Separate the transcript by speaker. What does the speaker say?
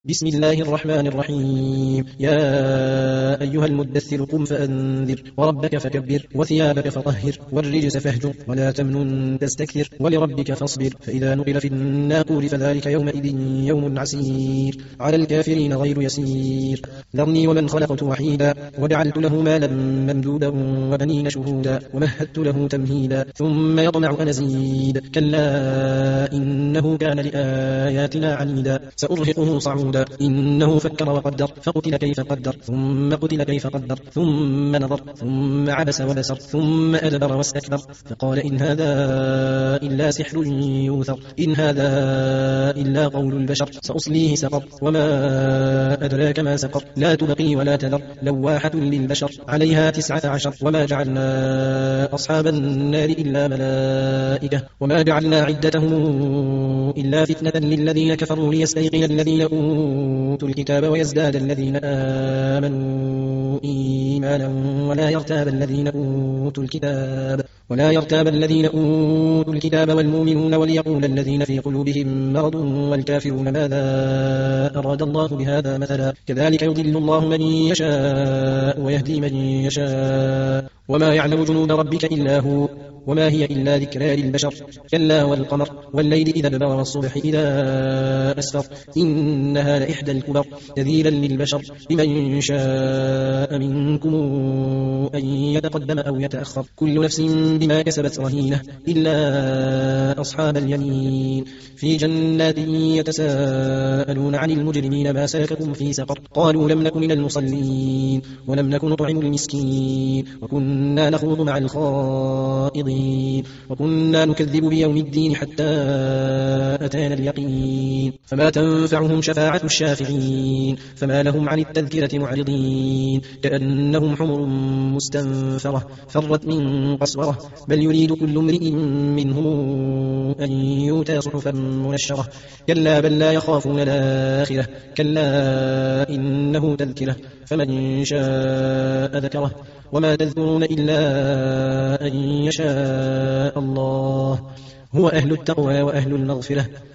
Speaker 1: بسم الله الرحمن الرحيم. يا أيها المدثر قم فأنذر وربك فكبر وثيابك فطهر والرجس فاهجر ولا تمنن تستكثر ولربك فاصبر فإذا نقر في الناقور فذلك يومئذ يوم عسير على الكافرين غير يسير. ذرني ومن خلقت وحيدا وجعلت له مالا ممدودا وبنين شهودا ومهدت له تمهيدا ثم يطمع أن أزيد كلا إنه كان لآياتنا عنيدا سأرهقه صعودا إنه فكر وقدر فقتل كيف قدر ثم قتل كيف قدر ثم نظر ثم عبس وبسر ثم أدبر واستكبر فقال إن هذا إلا سحر يوثر إن هذا إلا قول البشر سأصليه سقر وما أدراك ما سقر لا تبقي ولا تذر لواحة للبشر عليها 19 وما جعلنا أصحاب النار إلا ملائكة وما جعلنا عدتهم إلا فتنة للذين كفروا ليستيقن الذين أوتوا الكتاب ويزداد الذين آمنوا إيمانا ولا يرتاب الذين أوتوا الكتاب والمؤمنون وليقول الذين في قلوبهم مرض والكافرون ماذا أراد الله بهذا مثلا كذلك يضل الله من يشاء ويهدي من يشاء وما يعلم جنود ربك إلا هو وما هي إلا ذكرى للبشر كلا والقمر والليل إذا ادبر والصبح إذا أسفر إنها لإحدى الكبر تذيلا للبشر لمن شاء منكم أن يتقدم أو يتأخر كل نفس بما كسبت رهينة إلا أصحاب اليمين في جنات يتساءلون عن المجرمين ما سلككم في سقر قالوا لم نكن من المصلين ولم نكن نطعم المسكين وكنا نخوض مع الخائضين وكنا نكذب بيوم الدين حتى أتانا اليقين فما تنفعهم شفاعة الشافعين فما لهم عن التذكرة معرضين كأنهم حمر مستنفرة فرت من قسورة بل يريد كل امرئ منهم أن يؤتى صحفا منشرة كلا بل لا يخافون الآخرة كلا إنه تذكرة فمن شاء ذكره وما تذكرون إلا أن يشاء الله هو أهل التقوى وأهل المغفرة